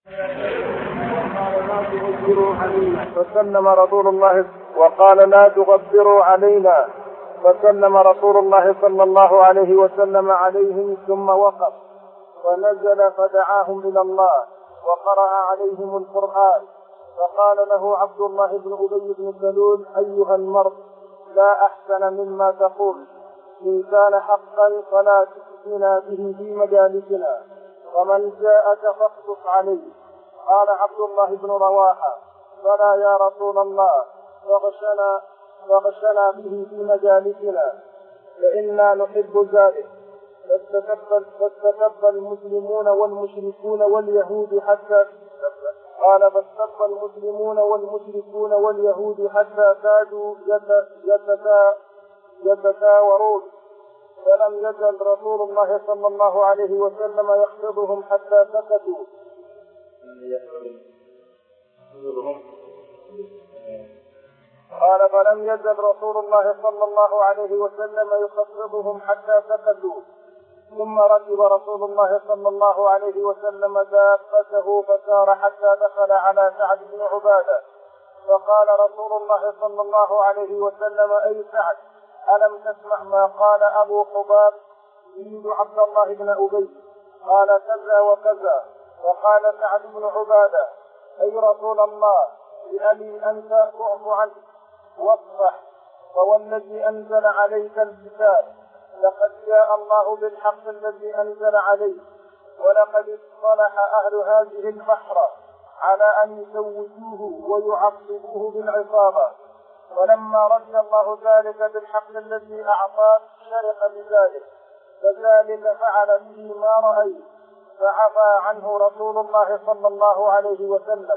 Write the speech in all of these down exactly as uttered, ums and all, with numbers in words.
وقال لا تغبروا علينا فسلم رسول الله وقال لا تغبروا علينا فسلم رسول الله صلى الله عليه وسلم عليهم ثم وقف ونزل فدعاهم إلى الله وقرأ عليهم القرآن. فقال له عبد الله بن أبي بن سلول أيها المرء لا أحسن مما تقول، إن كان حقا فلا تفتنا به في مجالسنا، ومن جاءك فاقصص عليه. قال عبد الله بن رواحة فلا يا رسول الله، فغشنا, فغشنا به في مجالسنا فإنا نحب ذلك. فاستكب المسلمون والمشركون واليهود حتى قال فاستكب المسلمون والمشركون واليهود حتى كادوا يتساورون، فلم يزل رسول الله صلى الله عليه وسلم يخفضهم حتى سكتوا. قال فلم يزل رسول الله صلى الله عليه وسلم يخفضهم حتى سكتوا. ثم ركب رسول الله صلى الله عليه وسلم دابته فسار حتى دخل على سعد بن عبادة، فقال رسول الله صلى الله عليه وسلم أي سعد، ألم تسمع ما قال أبو حباب يريد عبد الله بن أبي؟ قال كذا وكذا. وقال سعد بن عبادة أي رسول الله بأبي أنت اعف عنه واصفح، فوالذي أنزل عليك الكتاب لقد جاء الله بالحق الذي أنزل عليه، ولقد اصطلح أهل هذه البحر على أن يزوجوه ويعقبوه بالعصابة، ولما رد الله ذلك بالحق الذي أعطاه شرق بذلك، فذلك فعل به ما رأيت، فعفى عنه رسول الله صلى الله عليه وسلم.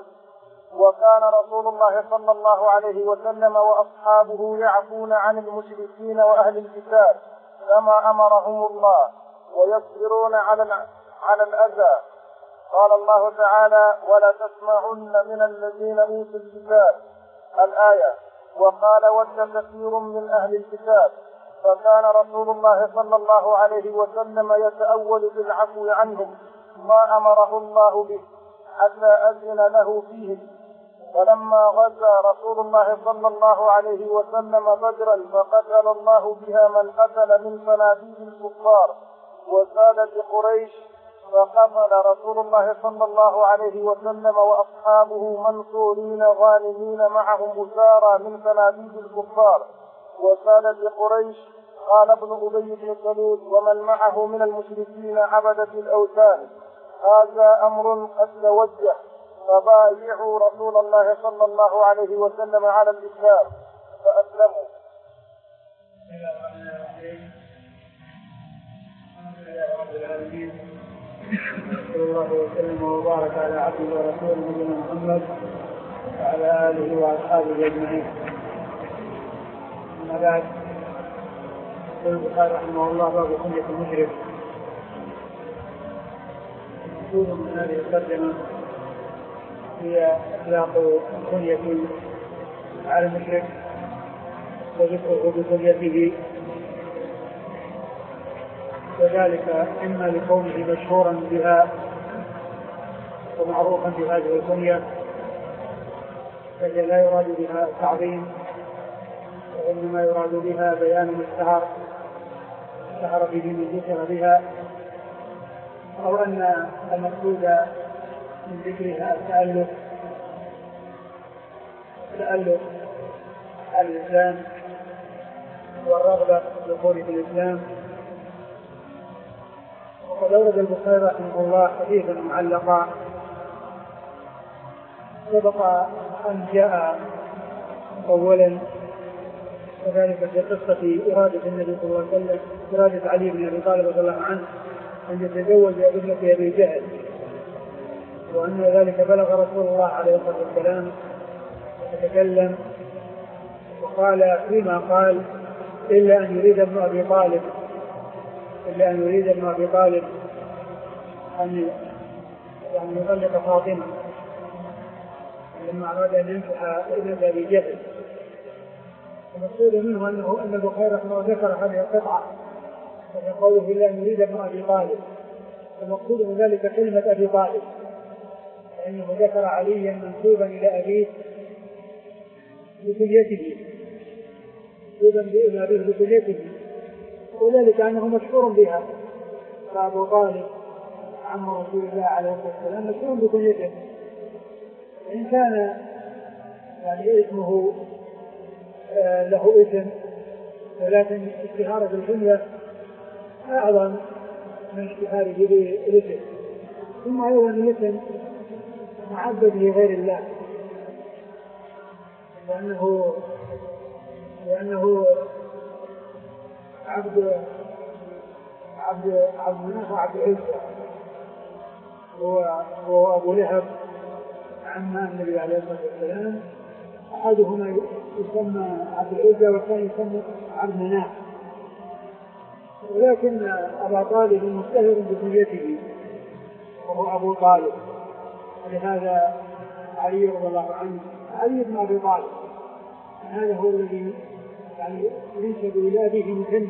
وكان رسول الله صلى الله عليه وسلم وأصحابه يعفون عن المشركين وأهل الكتاب كما أمرهم الله، ويصبرون على على الأذى. قال الله تعالى ولا تسمعن من الذين أوتوا الكتاب الآية. وقال ود كثير من أهل الكتاب، فكان رسول الله صلى الله عليه وسلم يتأول بالعفو عنهم ما أمره الله به حتى أذن له فيهم. ولما غزا رسول الله صلى الله عليه وسلم بدرا فقتل الله بها من قتل من صناديد الكفار وسادة قريش، فقتل رسول الله صلى الله عليه وسلم وأصحابه منصورين غانمين معهم أسارى من صناديد الكفار وسادة قريش. قال ابن أبي بن سلول ومن معه من المشركين عبدة الأوثان هذا أمر قد توجه، فبايعوا رسول الله صلى الله عليه وسلم على الإسلام فأسلموا. صلى الله وسلم وبارك على عبده ورسوله نبينا محمد وعلى آله وأصحابه أجمعين. أما بعد، يقول البخاري رحمه الله باب كنية المشرك. المقصود من هذه الترجمة هي إطلاق كنية على المشرك وذكره بكنيته، وذلك إما لكونه مشهورا بها ومعروفا بهذه الكنية فهي لا يراد بها تعظيم، وإنما يراد بها بيان ما اشتهر اشتهر به من ذكر بها، أو أن المقصود من ذكرها التألف تألف الإسلام والرغبة في الدخول في الإسلام. وقد أورد البخاري رحمه الله حديثا معلقا سبق أن جاء أولا، وذلك في قصة إرادة النبي صلى الله عليه وسلم إرادة علي بن أبي طالب رضي الله عنه أن يتزوج ابنة أبي جهل، وأن ذلك بلغ رسول الله عليه الصلاة والسلام فتكلم وقال فيما قال إلا أن يريد ابن أبي طالب إلا أن يريد ابن أبي طالب أن يعني يطلق فاطمة لما أراد أن ينكح ابنة أبي جهل. المقصود منه أنه أن البخاري رحمه الله ذكر هذه القطعة وفي قوله إلا أن يريد ابن أبي طالب، المقصود من ذلك كلمة أبي طالب، فإنه ذكر عليا منسوبا إلى أبيه بكليته منسوبا إلى أبيه بكليته، وذلك أنه مشهور بها، فأبو طالب عم رسول الله عليه الصلاة والسلام مشهور بكليته، وإن كان يعني اسمه آه له اسم، ولكن اشتهار بالكنية أعظم من اشتهاره بالاسم. ثم أيضا الاسم معبد لغير الله، لأنه لأنه عبد عبد عبد مناف وعبد عزة، هو هو أبو لهب عم النبي عليه الصلاة والسلام، أحدهما يسمى عبد العزة والثاني يسمى عبد مناف، ولكن أبا طالب مشتهر بكنيته وهو أبو طالب، ولهذا علي رضي الله عنه علي بن أبي طالب، هذا هو الذي يعني ينسب إلى أبيه مثنى.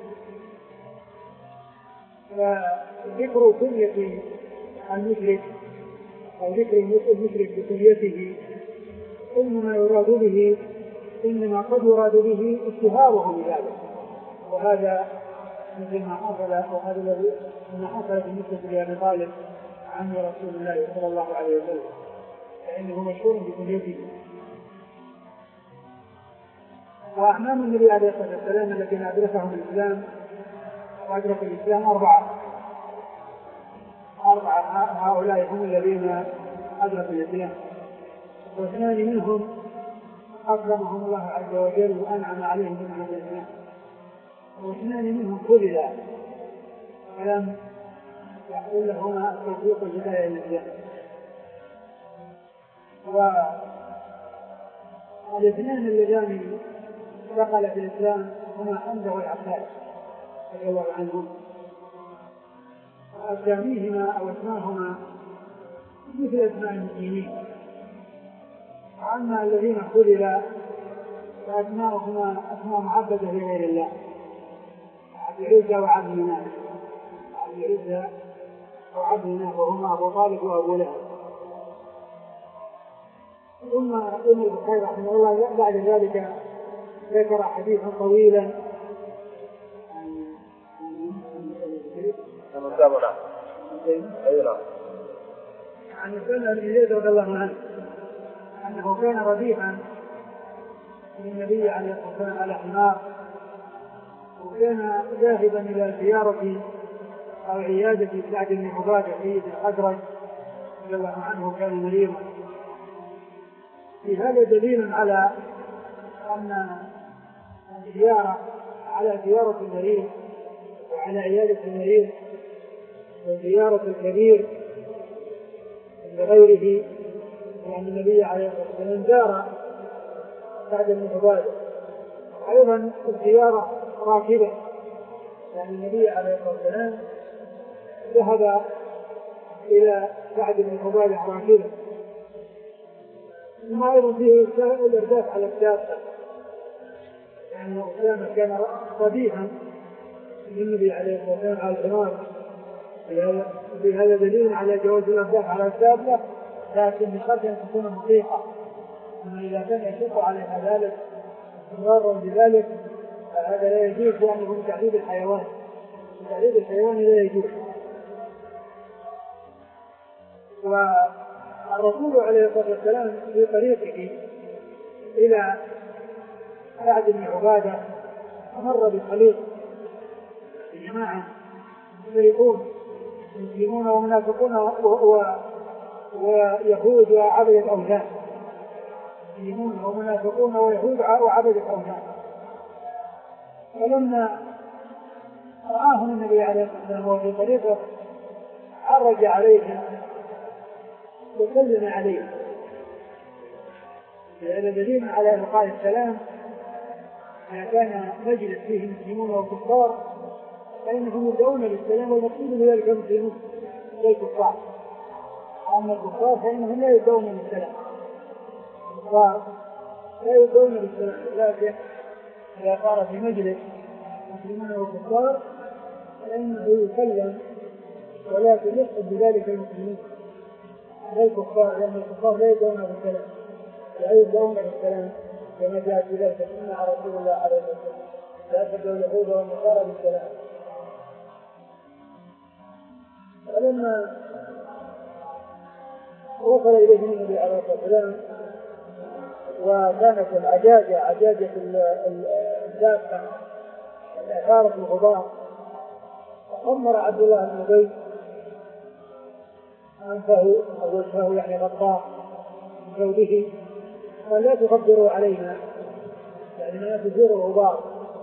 فذكر كنية المشرك أو ذكر المشرك بكنيته إنما يراد به إنما قد يراد به اشتهاره بذلك، وهذا مثل ما حصل أو هذا الذي ما حصل بالنسبة لأبي طالب عم رسول الله صلى الله عليه وسلم، فإنه مشهور بكنيته. وأعمام النبي عليه الصلاة والسلام الذين أدركهم الإسلام وأدرك الإسلام أربعة أربعة هؤلاء هم الذين أدركوا الإسلام، واثنان منهم أكرمهم الله عز وجل وأنعم عليهم من الإسلام، واثنان منهم خذلا ولم يحصل لهما توفيق الهداية للإسلام. والاثنان اللذان دخل في الإسلام هما حمزة والعباس رضي الله عنهم، وأساميهما أو اسماهما مثل أسماء المسلمين، وأما الذين خذلا فأسماؤهما أسماء معبدة لغير الله، عبد العزة وعبد مناف، عبد العزة وعبد مناف وهما أبو طالب وأبو لهب. ثم ابن البخاري رحمه الله بعد ذلك ذكر حديثا طويلا عن سنة بن زيد رضي الله عنه أنه كان رديفا للنبي عليه الصلاة والسلام على حمار، وكان ذاهبا إلى زيارة أو عيادة سعد بن عبادة سيد الخزرج رضي الله عنه، كان مريضا. في هذا دليل على أن الزيارة على زيارة المريض وعلى عيادة المريض وزيارة الكبير لغيره، لأن النبي عليه الصلاة والسلام زار سعد بن عبادة. أيضا الزيارة راكبة، لأن النبي عليه الصلاة والسلام ذهب إلى سعد بن عبادة راكبا. ثم أيضا فيه الإرداف على الدابة، لأن أسامة كان رديفا للنبي عليه الصلاة والسلام على الحمار، في هذا دليل على جواز الإرداف على الدابة، لكن بشرط أن تكون مطيقة. أما إذا كان يشق عليها ذلك استمرارا بذلك فهذا لا يجوز، لأنه من تعذيب الحيوان، تعذيب الحيوان لا يجوز. والرسول عليه الصلاة والسلام في طريقه إلى سعد بن عبادة مر بخليط جماعة مشركون مسلمون ومنافقون ويهود وعبدة أوثان، مسلمون ومنافقون ويهود وعبدة أوثان. فلما رآهم النبي عليه الصلاة والسلام وفي طريقه عرج عليهم وسلم عليهم، هذا دليل على إلقاء السلام. إذا كان مجلس فيه مسلمون وكفار فإنهم يدعون للسلام، والمقصود بذلك المسلمون والكفار. أما الكفار فإنهم لا يدعون للسلام، الكفار لا يدعون للسلام، لكن إذا صار في مجلس مسلمون وكفار فإنه يسلم، ولكن يقصد بذلك المسلمين. للكفار، لأن الكفار لا يدعون بالسلام، لا يدعون بالسلام كما جاء في ذلك سنة رسول الله عليه وسلم، لا تدعوا اليهود والنصارى بالسلام. فلما وصل إليه النبي عليه الصلاة والسلام وكانت العجاجة عجاجة الدابة أثارت الغبار، فأمر عبد الله بن أبي أنفه أو وجهه يعني غطاء بثوبه قال لا تغبروا علينا، يعني لا تثيروا الغبار.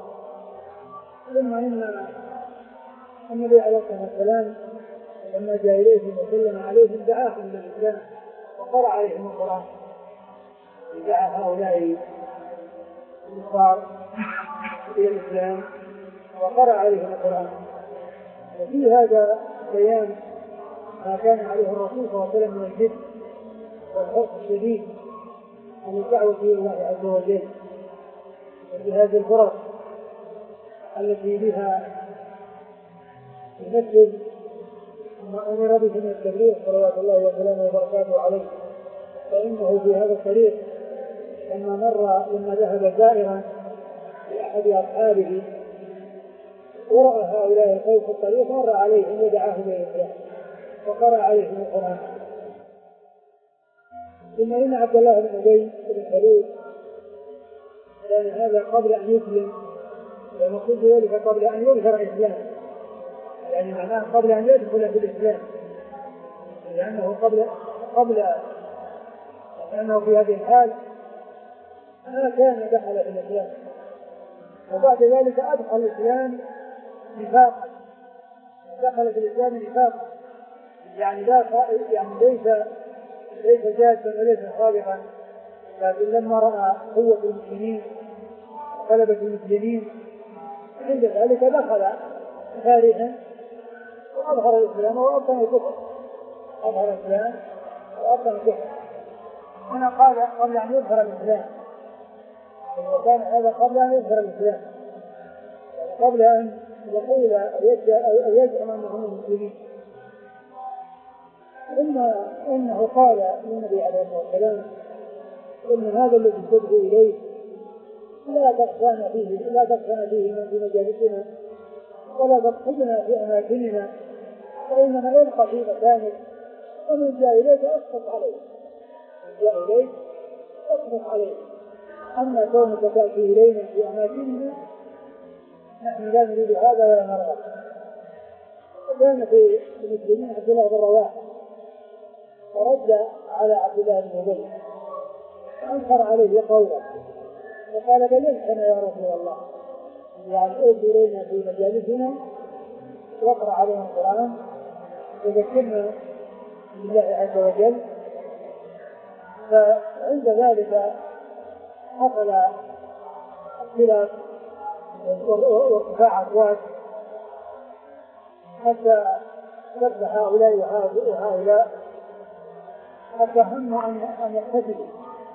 ثم إن النبي عليه الصلاة والسلام لما جاء إليهم وسلم عليهم دعاهم للإسلام وقرأ عليهم القرآن، دعا هؤلاء الكفار إلى الإسلام وقرأ عليهم القرآن. وفي هذا بيان ما كان عليه الرسول صلى الله عليه وسلم من الجد والحرص الشديد عن الدعوة إلى الله عز وجل، وبهذه الفرص التي بها يمثل ما أمر به من التبليغ صلوات الله وسلامه وبركاته عليه. فإنه في هذا الطريق لما مر لما ذهب زائرا لأحد أصحابه ورأى هؤلاء القوم في الطريق مر عليهم ودعاهم إلى الإسلام وقرأ عليهم القرآن. ثم إن عبد الله بن أبي بن سلول كان هذا قبل أن يسلم، ونقول ذلك قبل أن يظهر الإسلام، يعني معناه قبل أن يدخل في الإسلام، لأنه قبل قبل لأنه في هذه الحال ما كان دخل في الإسلام، وبعد ذلك أدخل الإسلام نفاقا، دخل في الإسلام نفاقا، يعني لا يعني ليس ليس جادا وليس صادقا، لكن لما رأى قوة المسلمين وغلبة المسلمين عند ذلك دخل خارجا وأظهر الإسلام وأبطن الكفر، أظهر الإسلام وأبطن الكفر. هنا قال قبل أن يظهر الإسلام، وكان هذا قبل أن يظهر الإسلام، قبل أن يقول أو يزعم أنهم المسلمين. ثم إنه قال للنبي عليه الصلاة والسلام إن هذا الذي تدعو إليه لا تخشانا فيه لا تخشانا فيه من في مجالسنا ولا تقصدنا في أماكننا، فإننا نلقى في مكانك ومن جاء إليك أسقط عليه، من جاء إليك أسقط عليه. أما كونك تأتي إلينا في أماكننا نحن لا نريد هذا ولا نرغب. وكان في المسلمين عبد الله بن رواحة فرد على عبد الله بن أبي أنكر عليه قوله وقال بل يمكن يا رسول الله، يعني ائت إلينا في مجالسنا واقرأ علينا القرآن وذكرنا بالله عز وجل. فعند ذلك حصل اختلاف وارتفاع أصوات حتى سب هؤلاء وهؤلاء حتى هموا أن يقتتلوا.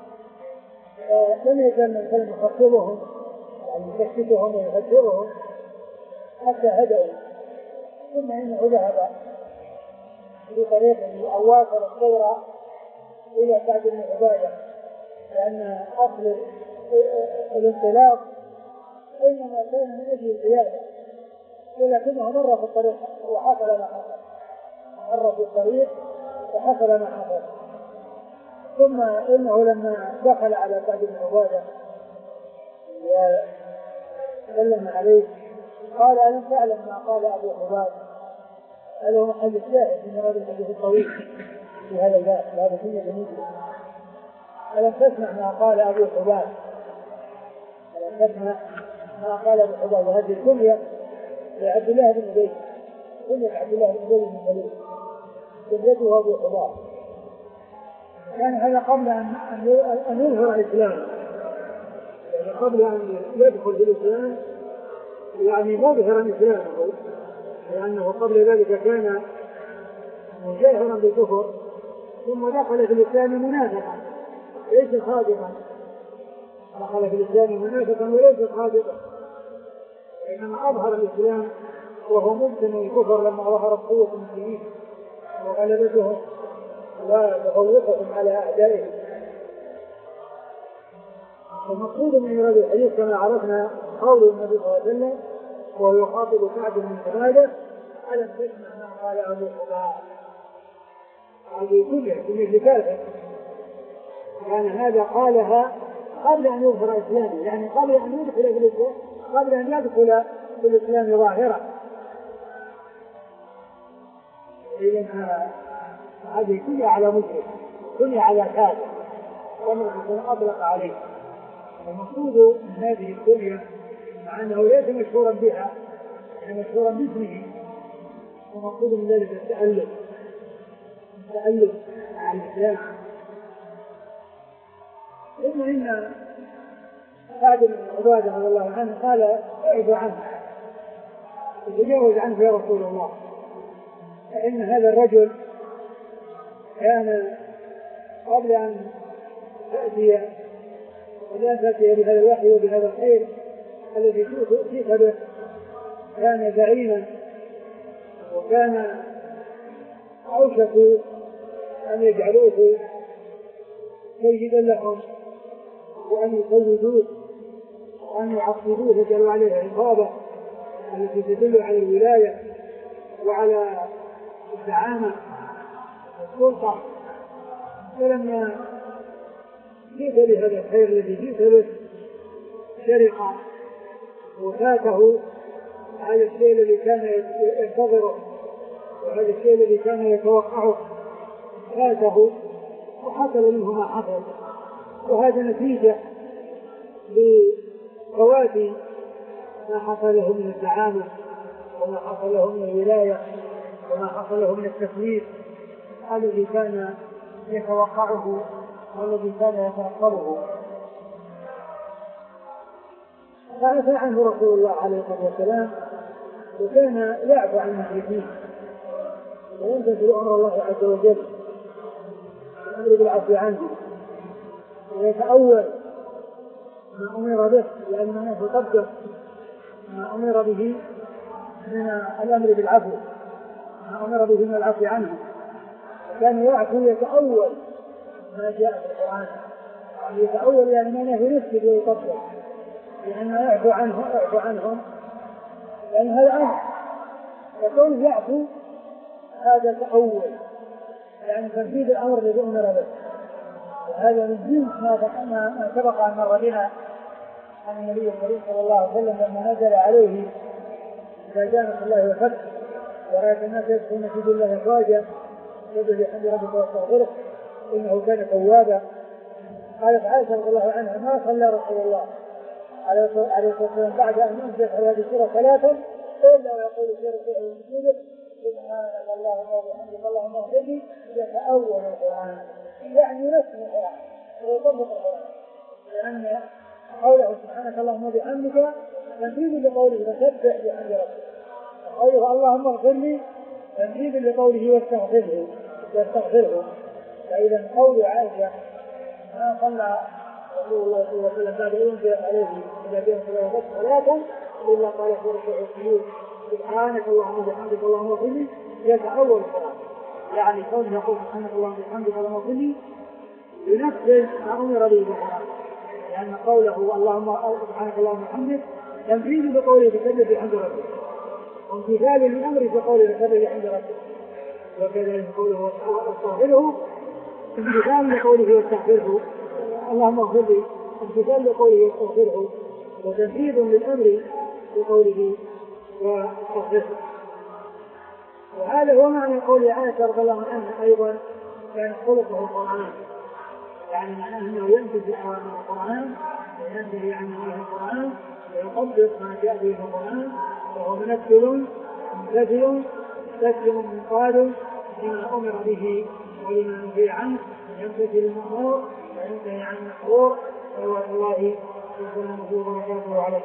لم يزل من كلمة يخطبهم يعني يكشفهم ويفجرهم حتى هدأوا. ثم إنه ذهب في طريق أو واصل السير إلى سعد بن عبادة، لأن أصل الانطلاق إنما كان من أجل الزيادة، ولكنه مر في الطريق وحصل ما حصل، مر في الطريق وحصل ما حصل. ثم إنه لما دخل على سعد بن عبادة وسلم عليه قال ألم تعلم ما قال أبو حباب؟ هذا هو محل الشاهد من هذا الحديث الطويل في هذا الباب، هذا سنة مسلم. ألم تسمع ما قال أبو حباب؟ ألم تسمع ما قال أبو حباب؟ وهذه الكنية لعبد الله بن أبي، كنية عبد الله بن أبي بن سلول، كنيته أبو حباب. كان هذا قبل أن أن يظهر الإسلام، يعني قبل أن يدخل في الإسلام، يعني مظهرا إسلامه، لأنه قبل ذلك كان مجاهرا بالكفر، ثم دخل في الإسلام منافقا ليس صادقا، دخل في الإسلام منافقا وليس صادقا، إنما أظهر الإسلام وهو مبتن الكفر لما ظهرت قوة المسلمين وغلبتهم. وتفوقهم على أعدائهم. المقصود من مراد الحديث كما عرفنا قول النبي صلى الله عليه وسلم وهو يخاطب سعد بن عبادة: ألم تسمع ما قال أبو حباب؟ هذه كلها في مثل كافر، يعني هذا قالها قبل أن يظهر إسلامه، يعني قبل أن يدخل في الإسلام، قبل أن يدخل في الإسلام ظاهرا. إذن هذه كلها على مشرك، كلها على كافر، ومن أطلق عليه. المقصود من هذه الكلية مع أنه ليس مشهورا بها، يعني مشهورا باسمه، ومقصود من ذلك التألف التألف مع الإسلام. ثم إن سعد بن عبادة رضي الله عنه قال: اعف عنه، تجاوز عنه يا رسول الله، فإن هذا الرجل كان قبل أن تأتي ولا تأتي بهذا الوحي وبهذا الخير الذي تؤتيك به، كان زعيما، وكان أوشك أن يجعلوه سيدا لهم، وأن يسودوه وأن يعصبوه ويجعلوا عليه عقابة التي تدل على الولاية وعلى الزعامة والسلطة. فلما جئت بهذا الخير الذي جئت به شرق وفاته هذا الشيء الذي كان ينتظره، وهذا الشيء الذي كان يتوقعه فاته، وحصل منه ما حصل. وهذا نتيجة لفوات ما حصل له من الزعامة، وما حصل له من الولاية، وما حصل له من التسويف الذي كان يتوقعه والذي كان يترقبه. فعفى عنه رسول الله عليه الصلاة والسلام، وكان يعفو عن المشركين وينتظر أمر الله عز وجل، الأمر بالعفو عنه، ويتأول ما أمر به، لأن الناس يطبق ما أمر به من الأمر بالعفو، ما أمر به من العفو عنه. كان يعفو يتأول ما جاء في القرآن، يتأول يعني ما نهي يسجد ويطبق، لأنه يعفو عنه يعفو عنهم، لأن هذا أمر، يقول يعفو هذا تأول، يعني تنفيذ الأمر الذي أمر به. وهذا من جنس ما سبق أن مر بنا عن النبي صلى الله عليه وسلم لما نزل عليه: إذا جاء الله والفتح ورأيت الناس يدخلون في دين الله أفواجا فسبح بحمد ربك واستغفره إنه كان توابا. قالت عائشة رضي الله عنها: ما صلى رسول الله عليه الصلاة والسلام بعد أن أنزل على هذه السورة ثلاثا إلا ويقول في ركوعه وسجوده: سبحانك اللهم وبحمدك اللهم اغفر لي. يتأول القرآن، يعني نفس القرآن ويطبق القرآن، لأن قوله سبحانك اللهم وبحمدك تنفيذ لقوله فسبح بحمد ربك، قوله اللهم اغفر لي تنفيذ لقوله واستغفره واستغفره. فإذا قول عائشة: ما صلى رسول الله صلى الله عليه وسلم بعد أنزل عليه إذا جاء صلاة ثلاثا إلا قال في ركوع السجود: سبحانك اللهم وبحمدك اللهم اغفر لي. يتأول القرآن، يعني كونه يقول سبحانك اللهم وبحمدك اللهم اغفر لي ينفذ ما أمر به بالقرآن، لأن قوله اللهم سبحانك اللهم وبحمدك تنفيذ بقوله فسبح بحمد ربك، وامتثال لأمره بقوله فسبح بحمد ربك. وكذلك قوله واستغفره امتثال لقوله واستغفره، اللهم اغفر لي، امتثال لقوله واستغفره، وتنفيذ للأمر بقوله واستغفره. وهذا هو معنى قول عائشة رضي الله عنها أيضا: كان خلقه القرآن، يعني معناه أنه ينتهي أوامر القرآن وينتهي عن نواهي القرآن ويطبق ما جاء به القرآن، وهو منفذ ممتثل مستسلم منقاد لما أمر به ولما نهي عنه، يمتثل المأمور وينتهي عن المحظور، صلوات الله وسلامه وبركاته عليه.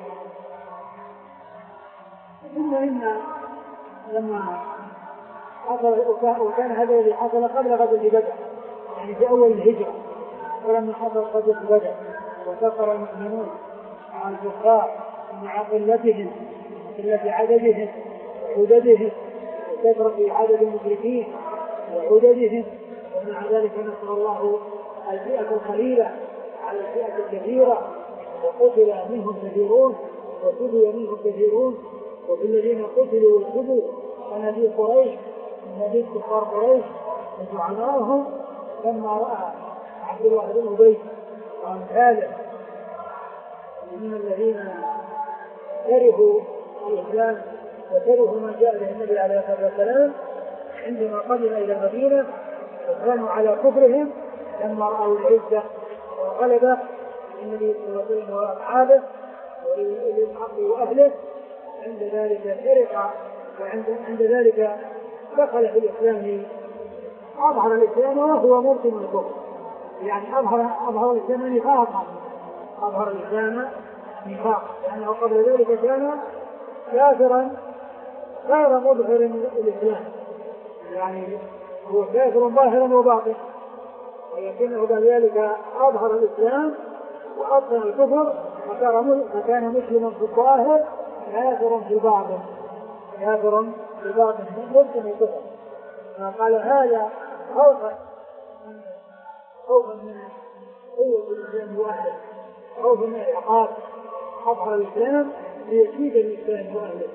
ثم إن لما حصل وكان هذا الذي حصل قبل غزوة بدر، يعني في أول الهجرة، ولما حصل غزوة بدر وكفر المؤمنون مع الكفار مع قلتهم قلة عددهم وعددهم وكثرة عدد المشركين وعددهم، ومع ذلك نصر الله الفئة القليلة على الفئة الكثيرة، وقتل منهم كثيرون وكبي منهم كثيرون، وفي الذين قتلوا وكبوا صناديد قريش صناديد كفار قريش وزعمائهم لما رأى عبد الله بن أبي وأمثاله من الذين كرهوا الإسلام وكرهوا من جاء به النبي عليه الصلاة والسلام عندما قدم إلى المدينة وكانوا على كفرهم لما رأوا العزة والغلبة النبي صلى الله عليه وسلم وأصحابه وللحق وأهله، عند ذلك فرق وعند عند ذلك دخل في الإسلام، أظهر الإسلام وهو مبطن الكفر، يعني أظهر أظهر الإسلام نفاقا، أظهر الإسلام نفاقا، لأنه قبل ذلك كان كافرا غير مظهر الإسلام، يعني هو كافر ظاهرا وباطنا، ولكنه بعد ذلك أظهر الإسلام وأبطن الكفر، فكان مسلما في الظاهر كافر في الباطن، كافر في الباطن مبطن الكفر. فقال هذا خوفا خوفا من قوة الإسلام وأهله، خوفا من العقاب، أظهر الإسلام ليكيد الإسلام وأهله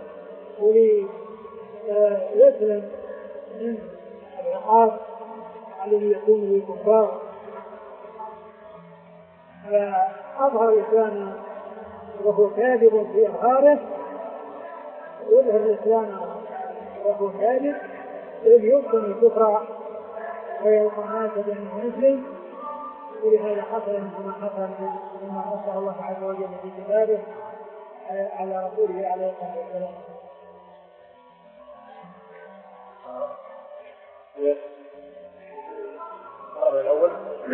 وليسلم من العقاب الذي يكون للكفار. فأظهر الإسلام وهو كاذب في إظهاره، يظهر الإسلام وهو كاذب إذ يبطن الكفر ويلقى الناس بأنه مسلم. ولهذا حصل ما حصل مما نصر الله عز وجل في كتابه على رسوله عليه الصلاة والسلام. الأول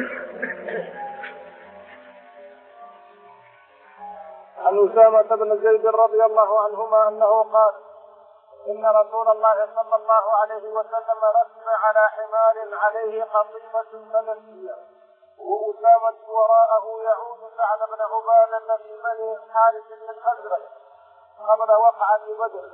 عن أسامة بن زيد رضي الله عنهما أنه قال إن رسول الله صلى الله عليه وسلم ركب على حمار عليه قطيفة فنسية وأسامة وراءه يعود سعد بن عبادة في بني حارث بن الأزرق قبل وقعة بدر.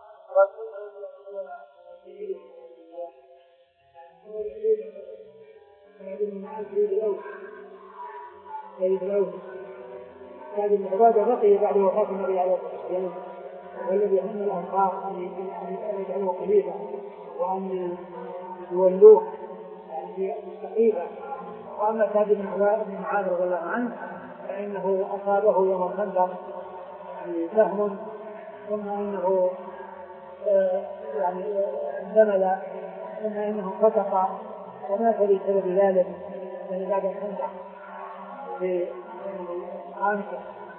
هذه العبادة بقي بعد وفاة النبي عليه الصلاة والسلام، والذي هم الأنصار أن يجعلوه خليفة وأن يولوه في السقيفة. وأما سعد بن معاذ رضي الله عنه فإنه أصابه يوم الخندق سهم، ثم إنه يعني اندمل، ثم إنه فتق ومات بسبب ذلك من بعد الخندق في عامته.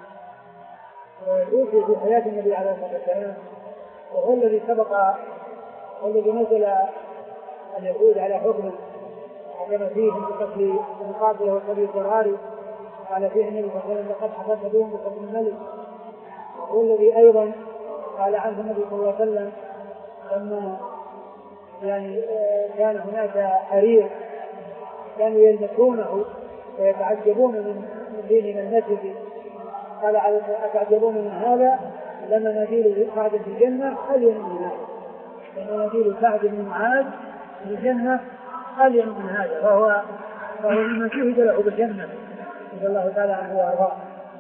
ويوفي في حياة النبي عليه الصلاة والسلام، وهو الذي سبق والذي نزل اليهود على حكمه حكم فيهم بقتل المقاتل والصبي الضراري، قال فيه النبي صلى الله عليه وسلم لقد حكمت بهم بقتل الملك. وهو الذي أيضا قال عنه النبي صلى الله عليه وسلم لما يعني كان هناك حرير كانوا يلمسونه ويتعجبون من دين من نسبه، قال أتعجبون من هذا لما نديل سعد في الجنة ألين من هذا، لما نديل سعد بن معاذ في الجنة ألين من هذا، فهو فهو ممن شهد له بالجنة رضي الله تعالى عنه وأرضاه.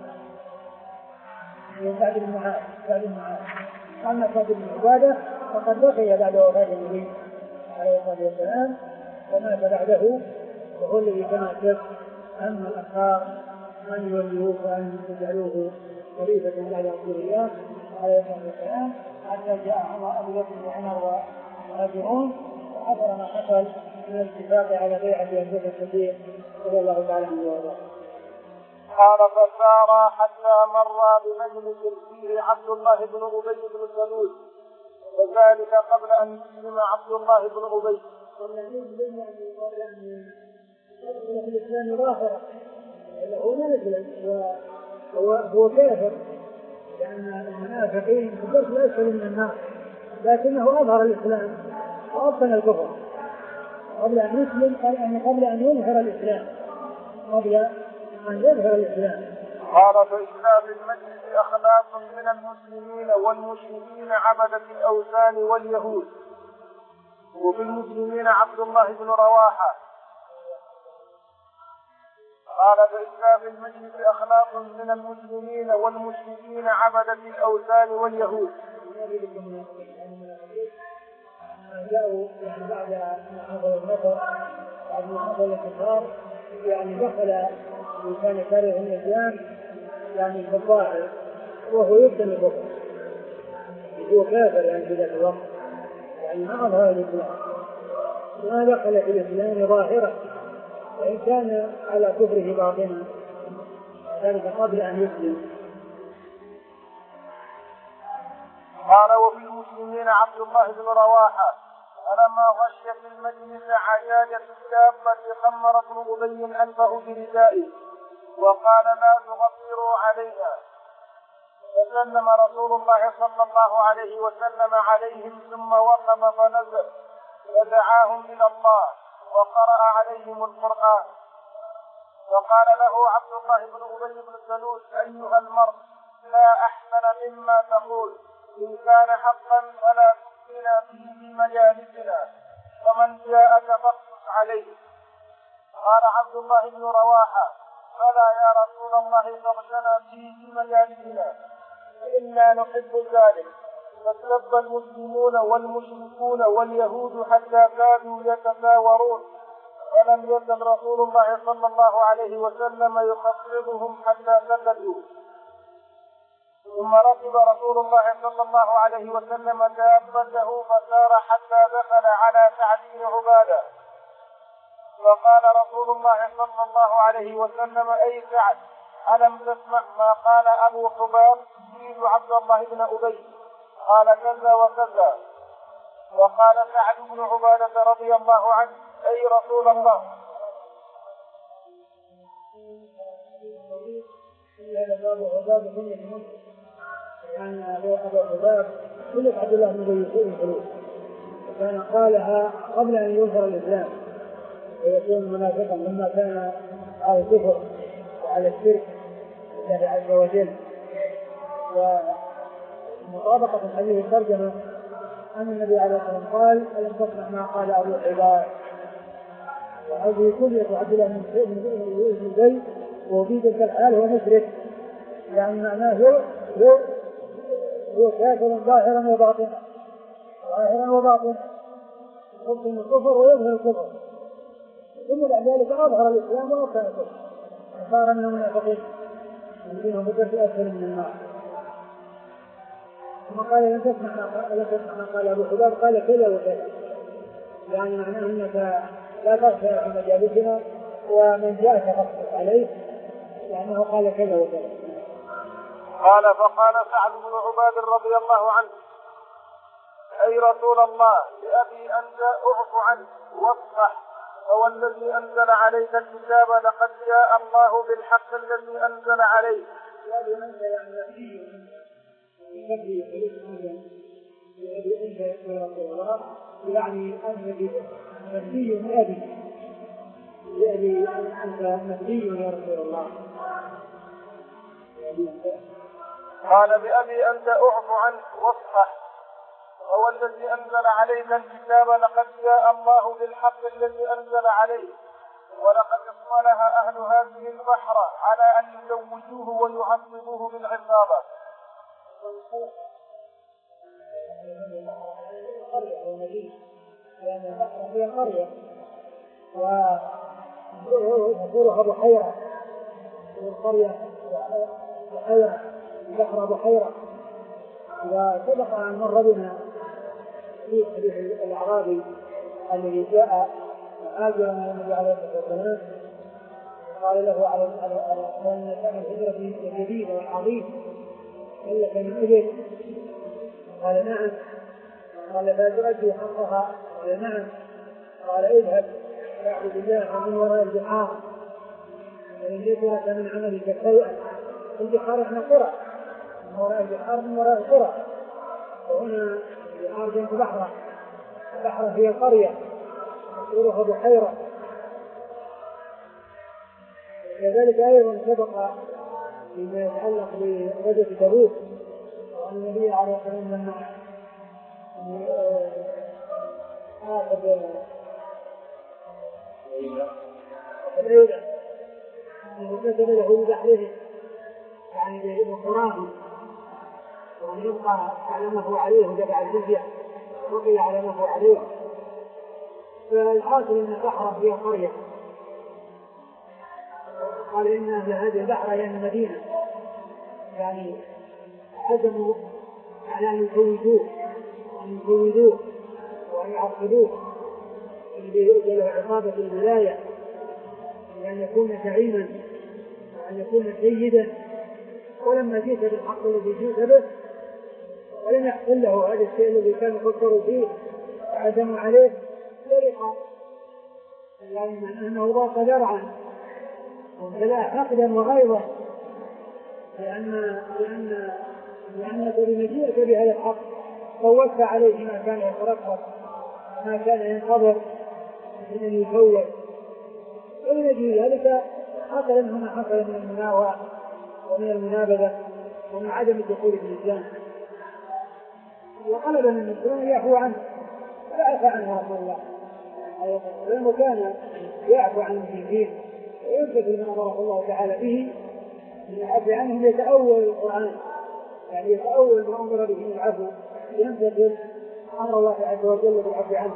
سعد بن معاذ سعد بن معاذ أما سعد بن عبادة فقد بقي بعد وفاة النبي عليه الصلاة والسلام ومات بعده، وهو الذي كما سبق أن الأخبار أن يولوه وأن يجعلوه خليفة بعد رسول الله عليه الصلاة والسلام، حتى جاء أبو بكر وعمر وهاجرون وحصل ما حصل من الاتفاق على بيعة أبي بكر الصديق رضي الله تعالى عنه وارضاه. قال فسار حتى مر بمجلس فيه عبد الله بن أبي بن سلول، وذلك قبل أن يسلم عبد الله بن أبي. والذين بين في الإسلام ظاهرا هو لا يسلم وهو كافر، لأن المنافقين في الدرس الأسفل من النار، لكنه أظهر الإسلام وأبطن الكفر قبل أن يسلم، قبل أن يظهر الإسلام قبل أن يظهر الإسلام. قال فإذا في المجلس أخلاق من المسلمين والمشركين عبدة الأوثان واليهود، وفي المسلمين عبد الله بن رواحة قال فإن في المجلس أخلاق من المسلمين والمشركين عبدة الأوثان واليهود. جاءوا يعني بعد ما حصل النصر بعد ما حصل الانتصار يعني دخل من كان كاره الإسلام يعني في الظاهر وهو يبدأ الكفر هو كافر يعني في ذات الوقت يعني ما أظهر الإسلام ما دخل في الإسلام ظاهرا وإن كان على كفره باطنا ذلك قبل أن يسلم. قال وفي المسلمين عبد الله بن رواحة فلما غش في المجلس عجاجة الدابة خمر ابن أبي أنفه بردائه وقال لا تغفروا علينا، فسلم رسول الله صلى الله عليه وسلم عليهم ثم وقف فنزل ودعاهم إلى الله وقرأ عليهم القرآن. فقال له عبد الله بن أبي بن سلول أيها المرء لا أحسن مما تقول، إن كان حقا فلا تفتنا به في مجالسنا فمن جاءك فاقصص عليه. قال عبد الله بن رواحة فلا يا رسول الله فاغتنا به في مجالسنا فإنا نحب ذلك. فسب المسلمون والمشركون واليهود حتى كادوا يتساورون ولم يزل رسول الله صلى الله عليه وسلم يخفضهم حتى سكتوا. ثم ركب رسول الله صلى الله عليه وسلم دابته فسار حتى دخل على سعد بن عبادة فقال رسول الله صلى الله عليه وسلم أي سعد ألم تسمع ما قال أبو حباب يريد عبد الله بن أبي؟ قال كذا وكذا. وقال سعد بن عبادة رضي الله عنه أي رسول الله كان أبو حباب كل عبد الله بن أبي يسوء الخلوص وكان قالها قبل أن يظهر الإسلام ويكون منافقا لما كان على الكفر وعلى الشرك لله عز وجل. ومطابقة الحديث الترجمة أن النبي عليه الصلاة والسلام قال ألم تسمع ما قال أبو حباب، وهذه كلية عبد الله بن أبي وفي تلك الحال هو مشرك يعني معناه هو هو هو كافر ظاهرا وباطنا ظاهرا وباطنا يبطن الكفر ويظهر الكفر ثم بعد ذلك أظهر الإسلام وكان الكفر وصار من المنافقين الذين بدأت أسفل من النار. ثم قال لن تسمع ما قال أبو حباب قال كذا وكذا يعني معناه أنك لا تغفر في مجالسنا ومن جاءك فاقصص عليه لأنه قال كذا وكذا. قال فقال سعد بن عباد رضي الله عنه أي رسول الله بأبي أنت أعف عنه واصفح، هو الذي أنزل عليك الكتاب لقد جاء الله بالحق الذي أنزل عليه. بأبي أنت يعني نبي نبي بأبي أنت يا رسول الله يعني أنت نبي من أبي بأبي أنت نبي يا رسول الله. قال بأبي أنت أعف عنه واصفح، هو الذي أنزل عليك الكتاب لقد جاء الله بالحق الذي أنزل عليه ولقد اصطلح أهل هذه البحر على أن يزوجوه ويعصبوه بالعصابة. لأن البحر هي القرية ويقولها بحيرة والقرية بحيرة البحر بحيرة. وسبق أن مر بنا في حديث الأعرابي الذي جاء مهاجرا من النبي عليه الصلاة والسلام قال له على أن كان الهجرة الجديدة والعظيم هل لك من إبل؟ قال نعم. قال فتؤدي حقها؟ قال نعم. قال اذهب فاعبد الله من وراء البحار وإن ليس لك من عملك شيئا. البحار احنا قرى من وراء البحار من وراء القرى وهنا البحار جنب بحرة البحرة هي القرية مشهورها بحيرة. كذلك أيضا سبق فيما يتعلق بغزوة تبوك وأن النبي عليه الصلاة والسلام آخذ أنه كتب له ببحره يعني بقرآن وأن يبقى على ما هو عليه ودفع الجزية وقي على ما هو عليه. فالحاصل أن البحر هي قرية، قال إن أهل هذه البحر يعني المدينة يعني عزموا على أن يزودوه أن يزودوه وأن يعقدوه اللي له عصابة الولاية وأن يكون زعيما وأن يكون سيدا. ولما جئت بالحق الذي جئت به ولم يحصل له هذا الشيء الذي كانوا فكروا فيه وعزموا عليه فرق يعني من أنه ضاق ذرعا وامتلأ حقدا وغيظا لأن لأن لأنك بمجيئك بهذا الحق فوت عليه ما كان يترقب ما كان ينتظر من أن يفوت. ولمجيء ذلك حصل هنا حصل من المناوى ومن المنابذة ومن عدم الدخول في الإسلام. وطلب من المسلمين يعفو عنه فعفى عنه رسول الله لأنه كان يعفو عن المشركين ويمسك ما أمره الله تعالى به من العفو عنهم يتأول القرآن يعني يتأول ما أمر به من العفو يمسك أمر الله عز وجل بالعفو عنه.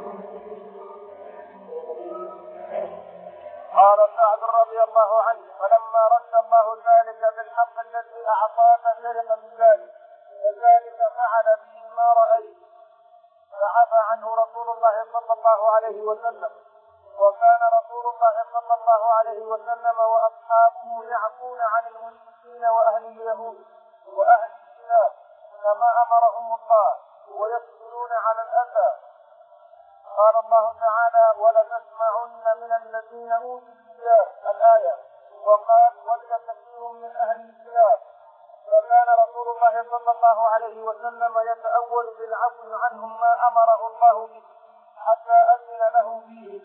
قال سعد رضي الله عنه فلما رد الله ذلك بالحق الذي أعطاك سرق بذلك فذلك فعل به ما رأيت فعفى عنه رسول الله صلى الله عليه وسلم. وكان رسول الله صلى الله عليه وسلم وأصحابه يعفون عن المشركين وأهل اليهود وأهل الكتاب كما أمرهم الله ويصبرون على الأذى. قال الله تعالى ولتسمعن من الذين أوتوا الكتاب الآية وقال ود كثير من أهل الكتاب. فكان رسول الله صلى الله عليه وسلم يتأول بالعفو عنهم ما أمره الله به حتى أذن له فيه.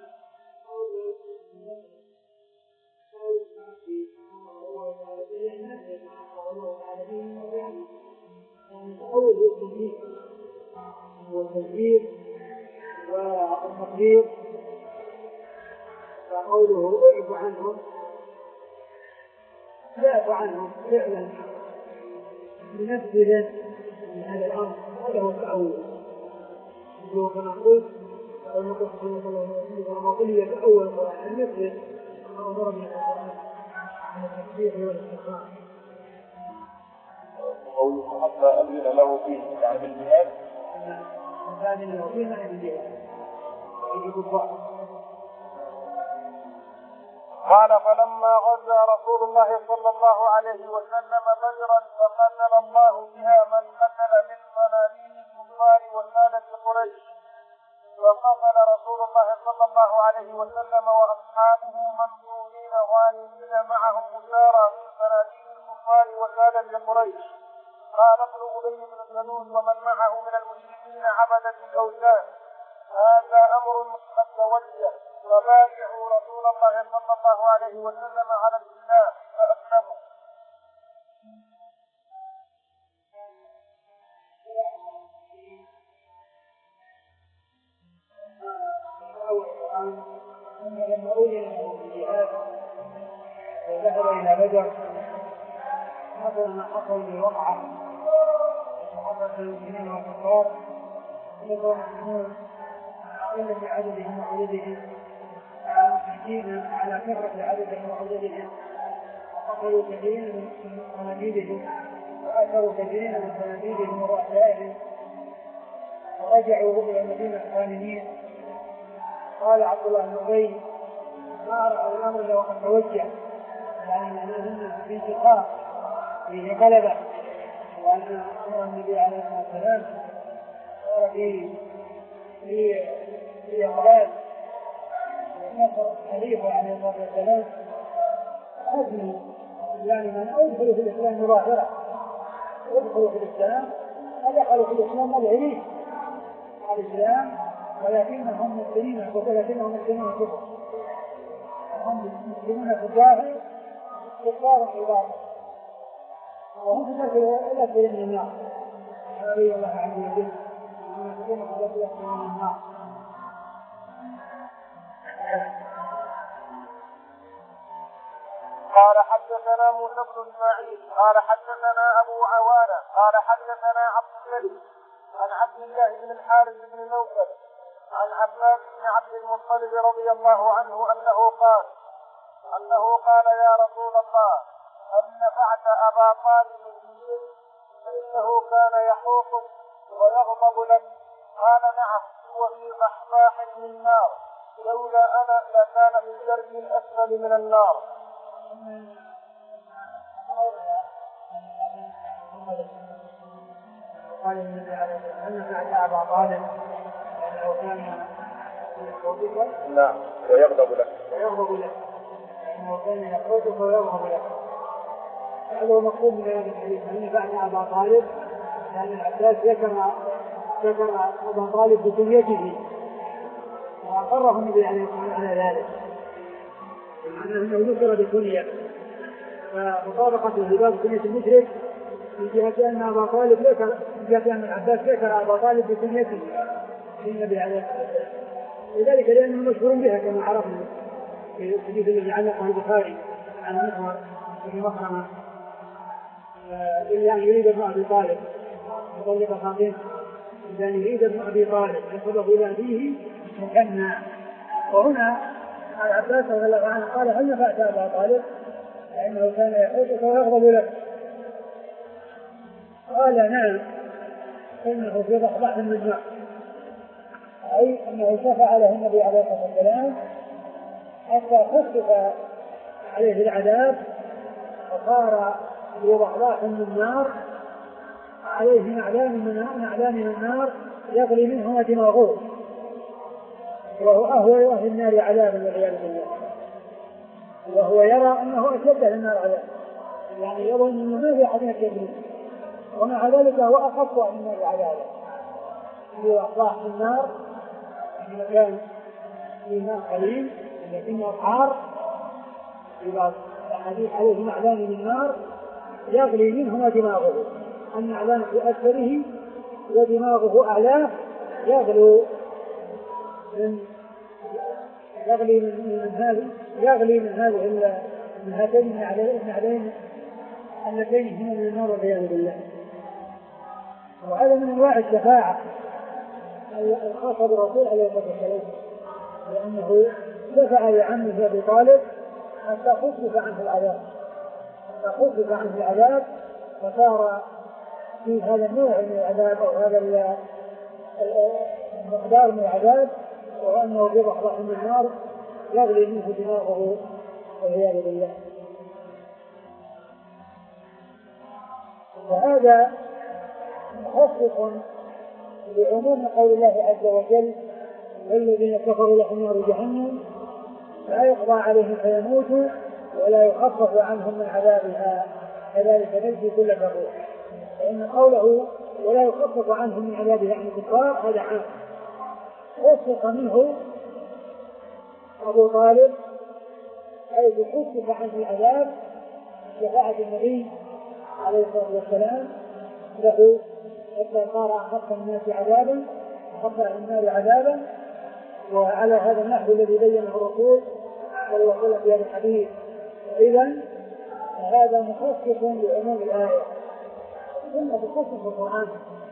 والتدبير والتقدير فقوله اعف عنهم يعف عنهم فعلا منفذا من هذا الامر هذا هو التأول. كما قلت المتصفين كما قل يتأول المنفذ أمر من القرآن من التكبير والاستقرار. قوله حتى أذن له فيه يعني بالجهاد أذن له فيه يعني بالجهاد يجب الضعف. قال فلما غزا رسول الله صلى الله عليه وسلم بدرا فقتل الله بها من قتل من منابيذ الكفار وسادة قريش. وقتل رسول الله صلى الله عليه وسلم واصحابه منصورين غانمين معهم مسارى من منابيذ الكفار وسادة قريش. قال ابن ابي بن سلول ومن معه من المشركين عبدة الاوثان هذا امر قد توجه فبايعوا رسول الله صلى الله عليه وسلم على الاسلام فاسلموا. لما أولي له الجهاد وذهب إلى بدر حصل ما حصل بالوقعة وحصل المسلمين والكفار كلهم مسلمون قلة عددهم وعددهم المشركين على كثرة عددهم وعددهم وقتلوا كثيرين من صناديدهم وأثروا كثيرين من صناديدهم ورؤسائهم ورجعوا إلى المدينة غانمين. قال عبد الله بن أبي ما أرى الأمر إلا وقد توجه يعني أنهم في انتقام فيه غلبة وأن أمر النبي عليه الصلاة والسلام صار في في في أغلال ونصر خليفة عليه الصلاة والسلام أذنوا يعني من أدخلوا في الإسلام مظاهرة أدخلوا في الإسلام ودخلوا في الإسلام مظهرين على الإسلام ولكنهم مسلمين ولكنهم مسلمين كفر هم مسلمون في الظاهر كفار في الباطن وهم في الأسفل من النار رضي الله عنه وجل ومسلمون في الأسفل من النار. قال حدثنا موسى بن اسماعيل قال حدثنا ابو عوانة قال حدثنا عبد الملك عن عبد الله بن الحارث بن نوفل عن عباس بن عبد المطلب رضي الله عنه انه قال انه قال يا رسول الله هل نفعت ابا طالب من شيء فانه كان يحوطك ويغضب لك؟ قال نعم هو في ضحضاح من نار لولا انا لكان في الدرك الاسفل من النار. قال النبي عليه الصلاه والسلام نفعت ابا طالب لو كان يحوطك نعم ويغضب لك ويغضب لك لأنه كان يحوطك ويغضب لك. هذا هو مقصود من هذا الحديث أن نفعت أبا طالب لأن العباس ذكر ذكر أبا طالب بكنيته وأقره النبي عليه الصلاة والسلام على ذلك بمعنى أنه ذكر بكنية فمطابقة الهباب بكنية المشرك في جهة أن أبا طالب ذكر في جهة أن العباس ذكر أبا طالب بكنيته للنبي عليه الصلاة والسلام لذلك لأنه مشهور بها كما عرفنا في الحديث الذي علقه البخاري عن محور بن مخرمة إلا أن يريد ابن أبي طالب يطلق خاطئه إذا أن يريد ابن أبي طالب يصدق إلى أبيه مكنا. وهنا العباس رضي الله عنه قال هل نفعت أبا طالب لأنه كان يحوطك ويغضب لك؟ قال نعم إنه في ضحضاح من نار أي أنه شفع له النبي عليه الصلاة والسلام حتى خفف عليه العذاب وصار بضحضاح من نار عليه نعلان من نعلان من النار يغلي منهما دماغه وهو أهوى أهل النار عذابا والعياذ بالله وهو يرى أنه أشد أهل النار عذابا يعني يظن أنه ما في أحد يكذب ومع ذلك هو أخف أهل النار عذابا في ضحضاح من النار في مكان في ماء قليل لكنه حار إذا الحديث عليه نعلان من النار يغلي منهما دماغه النعلان في أسفله ودماغه أعلاه يغلو من يغلي من, من هذه يغلي من هذه من هاتين النعلين اللتين هما من النار والعياذ بالله. وهذا من انواع الشفاعة الخاصة بالرسول عليه الصلاة والسلام لأنه شفع لعمه أبي طالب حتى خفف عنه العذاب حتى خفف عنه العذاب وصار في هذا النوع من العذاب أو هذا المقدار من العذاب وهو أنه بضحضاح من النار يغلي منه دماغه والعياذ بالله. وهذا مخصص بعموم قول الله عز وجل الذين كفروا لهم نار جهنم لا يقضى عليهم فيموتوا ولا يخفف عنهم من عذابها كذلك نجزي كل كفور. فإن قوله ولا يخفف عنهم من عذابها عن الكفار هذا عام خصص منه أبو طالب حيث خفف عنه العذاب شفاعة النبي عليه الصلاة والسلام له حتى صار أخف الناس عذابا أخف النار عذابا. وعلى هذا النحو الذي بينه الرسول صلى الله عليه وسلم في هذا الحديث. إذن هذا مخصص لعموم الآية ثم بخصوص القرآن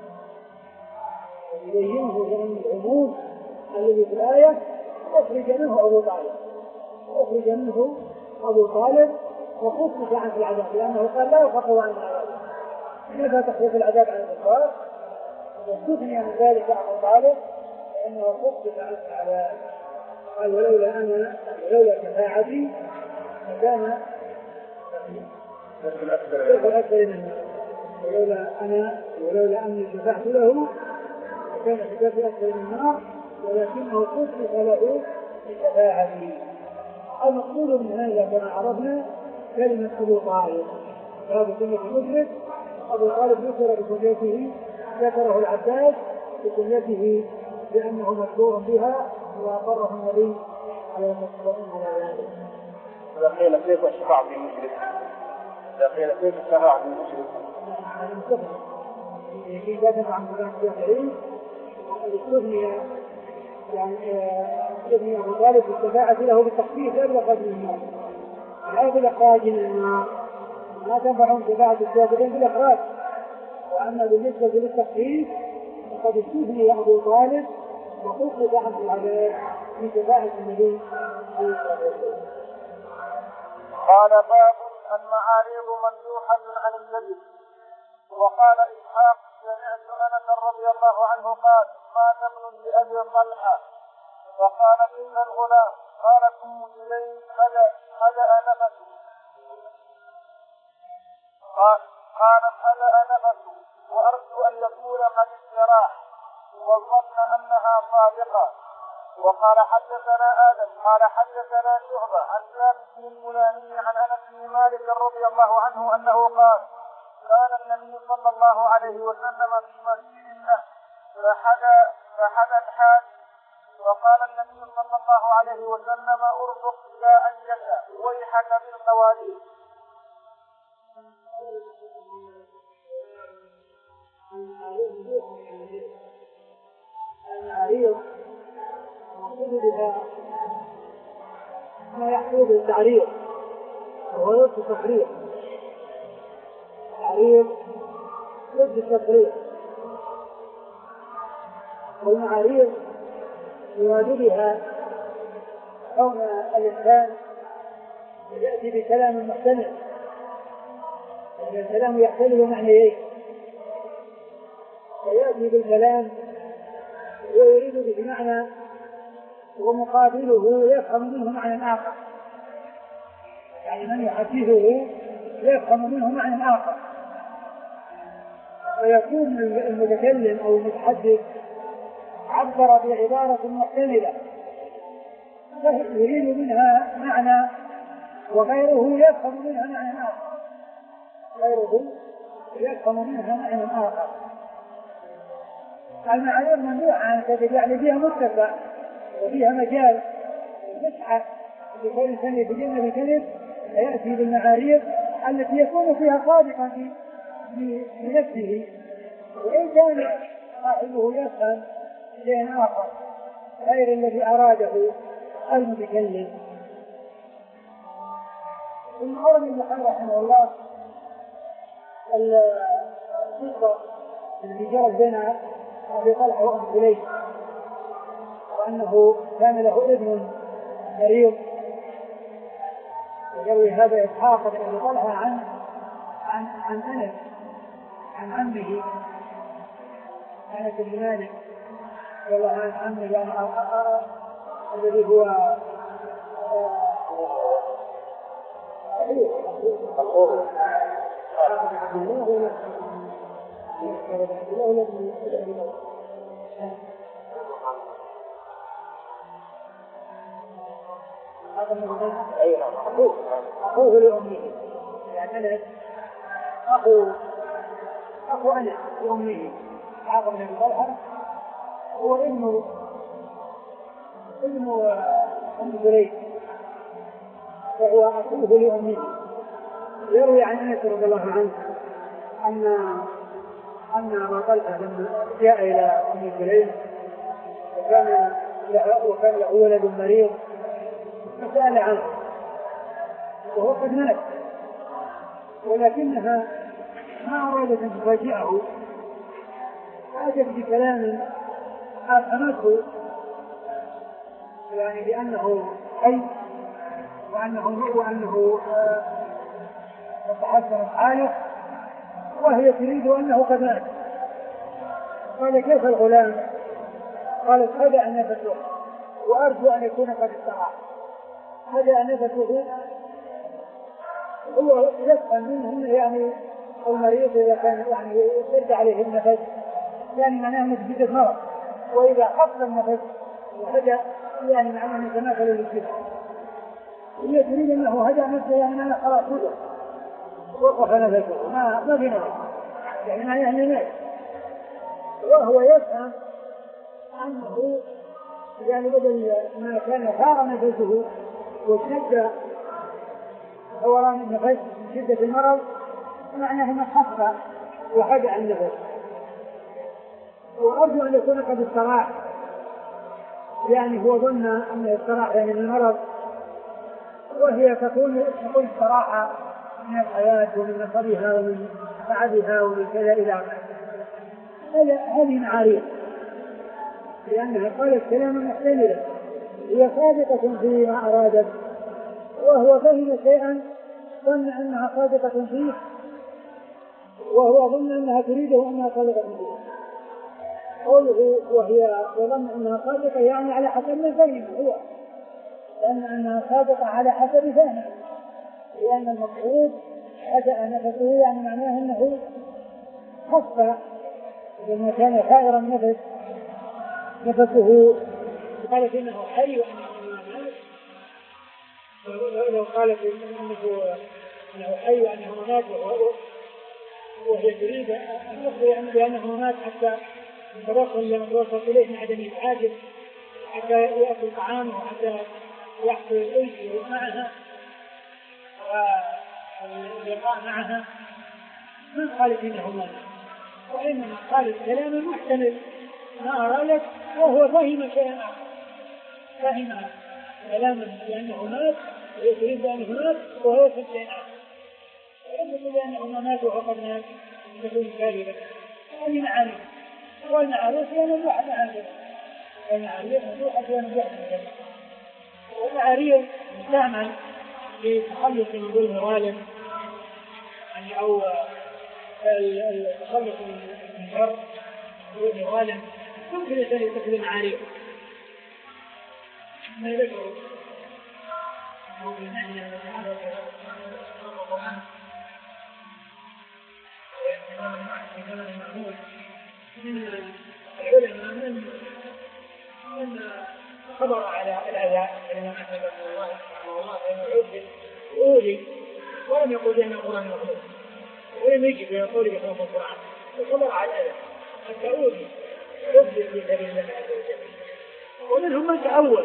يبينه من العموم الذي في الآية أخرج منه أبو طالب أخرج منه أبو طالب وخصص عنه العذاب لأنه قال لا يخفف عنه العذاب. متى تخفيف العذاب عن الكفار واستثني من ذلك أبو طالب لأنه خفف عنه العذاب. قال ولولا أنا ولولا شفاعتي فكان أكثر منه ولولا أنا ولولا أني شفعت له فكان شفاعتي أكثر من النار ولكنه خفف له بشفاعتي. المقصود من هذا كما عرفنا كلمة أبو طالب هذا كلمة المشرك. أبو طالب ذكر بكنيته ذكره العباس بكنيته لأنه مشهور بها وأقره النبي عليه الصلاة والسلام على ذلك. إذا قيل كيف الشفاعة بالمشرك إذا قيل كيف الشفاعة بالمشرك هذا مستثنى يجي ذاك عن كلام الشافعي الاستثناء يعني استثناء أبو طالب بالشفاعة له بالتخفيف لا بقدر النار لا بالإخراج من النار، ما تنفعهم شفاعة الشافعين بالإخراج. وأما بالنسبة للتخفيف فقد استثني أبو طالب وخفف عنه العذاب من شفاعة النبي صلى الله عليه وسلم. قال باب المعاريض ممدوحة عن النبي. وقال إسحاق سمعت أنس رضي الله عنه قال ما تقل لأبي طلحة فقالت إن الغلام قالت أم سليم هدأ نفسه قالت هدأ نفسه وأرجو أن يكون قد استراح وظن أنها صادقة. وقال حدثنا آدم قال حدثنا شعبة عن ثابت بن البناني عن أنس بن مالك رضي الله عنه أنه قال كان النبي صلى الله عليه وسلم في مسجد له فحدى الحاج وقال النبي صلى الله عليه وسلم ارزق يا أنجشا ويحك بالقوارير. المعاريض مقصود بها ما يحصل بالتعريض وهو ضد التفريط. التعريض ضد التفريط، والمعاريض يراد بها كون الإنسان يأتي بكلام محتمل، يعني الكلام يحتمل معنيين، فيأتي بالكلام ويريد به معنى ومقابله يفهم منه معنى آخر، يعني من يحدثه يفهم منه معنى آخر، ويكون المتكلم أو المتحدث عبر بعبارة محتملة يريد منها معنى وغيره يفهم منها معنى آخر غيره يفهم منها معنى آخر. المعاريض ممنوعة عن كذب، يعني فيها متفق وفيها مجال مسعى لكل إنسان يتجنب الكذب، فيأتي بالمعاريض التي يكون فيها صادقا بنفسه وإن كان صاحبه يفهم شيء آخر غير الذي أراده المتكلم. ثم أورد ابن حجر رحمه الله القصة التي جرت بين أبي طلحة وأم سليم، وأنه كان له ابن مريض، ويروي هذا إسحاق بن أبي طلحة عن عن عن أنس عن عمه أنس بن مالك رضي الله عن عمه يعني الذي هو أخوه لأمه، يعني أنس أخو أخو أنس لأمه عاقب بن أبي طلحة، هو ابن ابن أم سليم وهو أخوه لأمه. يروي عن أنس رضي الله عنه أن أن أبا طلحة لما جاء إلى أم سليم وكان له وكان له ولد مريض فسأل عنه وهو قد مات، ولكنها ما أرادت أن تفاجئه، أتت بكلام أفهمته يعني بأنه حي وأنه وأنه تحسن حاله، وهي تريد أنه قد مات. قال كيف الغلام؟ قالت هدأ نفسه وأرجو أن يكون قد استراح. هدأ نفسه هو يفهم منه يعني المريض إذا كان يعني يرد عليه النفس يعني معناه مجدد مرض، وإذا حصل النفس وهدأ يعني معناه يتناقل للجسم. هي تريد أنه هدأ نفسه يعني أنا خلاص هدأ وقف نفسه ما ما في نفس يعني ما يعني مات، وهو يفهم أنه يعني بدل ما كان ثار نفسه وشد دوران النفس من شدة المرض معناه ما خف وهدأ النفس، وأرجو أن يكون قد استراح يعني هو ظن أنه استراح يعني من المرض، وهي تكون تكون صراحة من الحياة ومن نصبها ومن تعبها ومن كذا إلى آخره. هذه معاريف لأنها قالت كلاما محتملا، هي صادقة فيما أرادت وهو فهم شيئا ظن أنها صادقة فيه وهو ظن أنها تريده أنها صادقة فيه. قوله وهي وظن أنها صادقة يعني على حسب ما فهم هو، لأن أنها صادقة على حسب فهم، لأن المفروض أتى نفسه يعني معناه أنه خف لما كان خائرا النفس نفسه. قالت إنه حي وأنه مات، لو قالت إنه حي وأنه مات وهي تريد أن تخبر بأنه مات حتى توصل إليه من عدم العاجز، حتى يأكل طعامه وحتى يحصل الأنس معها واللقاء معها، ما قالت إنه مات، وإنما قالت كلاما محتمل ما أرادت وهو فهم شيئا آخر، فهم كلاما بأنه مات ويريد بأنه مات وهو يفهم شيئا آخر، ويريد بأنه ما مات وفقد مات تكون كاذبة. هذه معارف، والمعارف هي ممدوحة معارف، والمعارف ممدوحة هي ممدوحة معارف، والمعارف تعمل لتخلص من ظلم الظالم يعني أو التخلص من شر ظلم الظالم. ممكن الإنسان يتخذ معارف ما يذكر أو بمعنى هذا المعمول من العلماء من من خبر على الأذى الإمام أحمد رحمه الله رحمه الله أنه أولي ولم يقل بأن القرآن مخلوق، ولم يجب يقول بخلاف القرآن، وخبر على الأذى حتى أولي يبدل في سبيل الله عز وجل. ومنهم من تأول،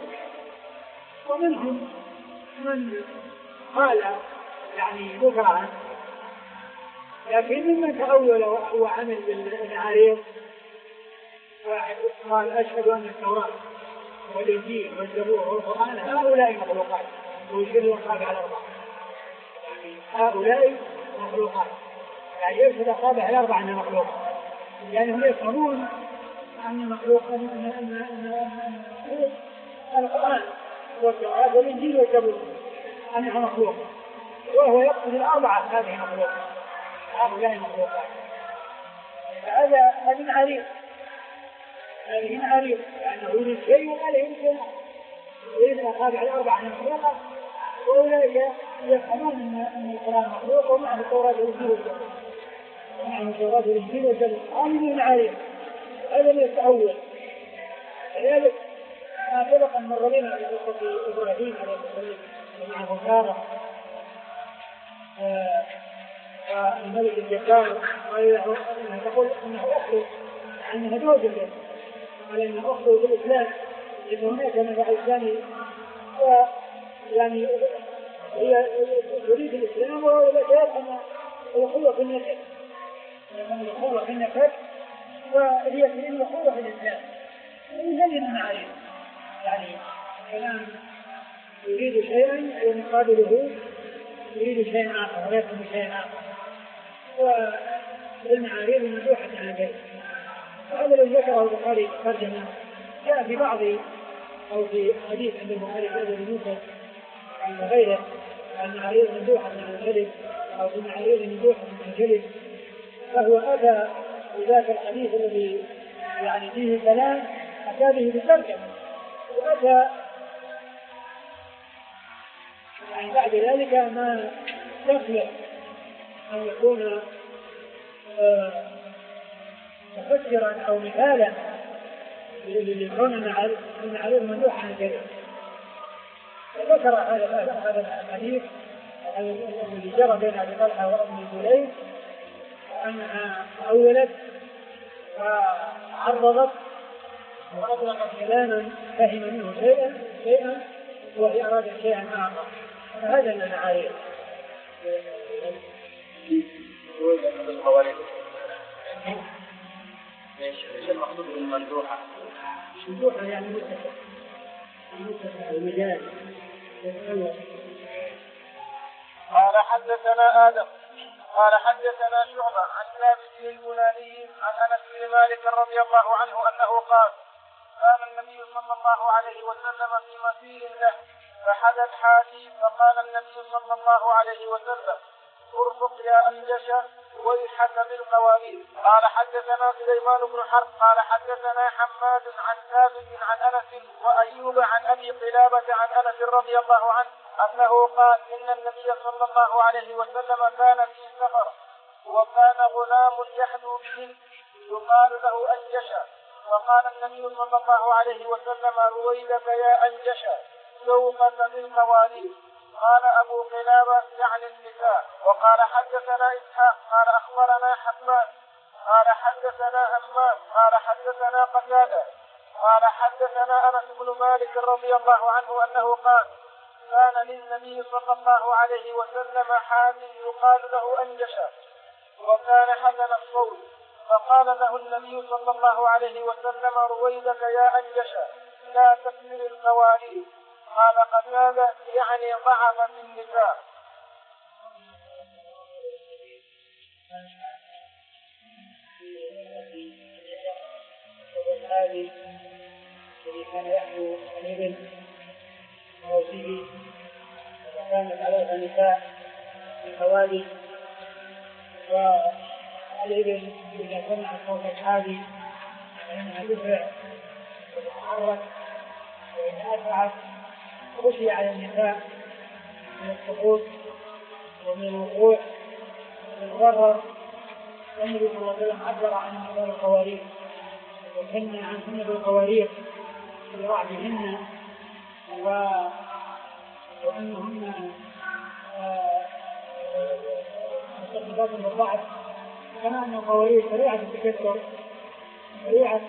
ومنهم من قال يعني مكرها، لكن ممن تأول وعمل بالمعاريض قال أشهد أن التوراة والإنجيل والزبور والقرآن هؤلاء مخلوقات، ويشير الأصابع على الأربعة، يعني هؤلاء مخلوقات، يعني يرشد الأصابع على الأربعة أنها مخلوقة، لأنهم يعني يفهمون أن مخلوق أن القرآن والتوراة والإنجيل والزبور أنها مخلوقة، وهو يقصد الأربعة هذه مخلوقة، هؤلاء مخلوقات. هذا هذه معاريف، هذه معاريف لأنه يريد شيء وما لا يريد شيء، يريد الأصابع الأربعة أنها مخلوقة، وأولئك يفهمون أن القرآن مخلوق ومعنى التوراة والإنجيل والزبور، ومعنى التوراة والإنجيل والزبور هذه معاريف. هذا اللي يتأول. لذلك ما سبق أن مر بنا في قصة إبراهيم عليه السلام ومعه سارة والملك الجبار وأنها تقول أنه أخلص أنها زوجة له، قال أنه أخلص بالإسلام لأن هناك نبع إسلامي ويعني هي تريد الإسلام ولا تفهم الأخوة في النسب، لأن الأخوة في النسب وهي تريد الأخوة في الإسلام. هذه المعارف يعني كلام يريد شيئا ومقابله يريد شيئا آخر ويفهم شيئا آخر، والمعارف ممدوحة عن ذلك. وهذا الذي ذكره البخاري ترجمة جاء في بعض أو في حديث عند البخاري في أبي موسى وغيره المعارف ممدوحة عن الكذب أو في معارف ممدوحة عن الكذب، فهو أتى بذاك الحديث الذي يعني فيه كلام أتى به بالترجمة، وأتى يعني بعد ذلك ما يصلح أن يكون مفسرا أو مثالا لكون المعارف ممدوحة عن الكذب. فذكر هذا الحديث الذي جرى بين أبي طلحة وأم سليم أنها أولت وعرضت وأطلقت كلاما فهم منه شيئا شيئا وهي أرادت شيئا آخر، فهذا من المعارف. ايش المقصود بالممدوحة؟ الممدوحة يعني متسع، متسع المجال يتأول قال حدثنا آدم قال حدثنا شعبة عن ثابت البناني عن أنس بن مالك رضي الله عنه أنه قال كان النبي صلى الله عليه وسلم في مسير له فحدث حادي فقال النبي صلى الله عليه وسلم ارفق يا أنجش ويحك بالقوارير. قال حدثنا سليمان بن حرب قال حدثنا حماد عن ثابت عن أنس وأيوب عن أبي قلابة عن أنس رضي الله عنه أنه قال إن النبي صلى الله عليه وسلم كان في سفر وكان غلام يحدو به يقال له أنجشا فقال النبي صلى الله عليه وسلم رويدك يا أنجشا سوقك بالقوارير. قال أبو قلابة يعني النساء. وقال حدثنا إسحاق قال أخبرنا حماد قال حدثنا همام قال حدثنا قتادة قال حدثنا أنس بن مالك رضي الله عنه أنه قال كان للنبي صلى الله عليه وسلم حامل يقال له أنجشا وكان حسن الصوت فقال له النبي صلى الله عليه وسلم رويدك يا أنجشا لا تكسر القوارير. قال قتادة يعني ضعف في النساء. الذي كان يحمل الإبل موسيه وكانت عليها نساء في الحوادي والإبل إذا سمعت صوت الحادي فإنها تسرع وتتحرك وإن أسرعت خشي على النساء من السقوط ومن الوقوع ومن الغرر. النبي صلى الله عليه وسلم عبر عن هذه القوارير وكنا عن سنة القوارير في رعبهن وأنهن مستقبلات بالضعف كما أن القوارير سريعة التكسر سريعة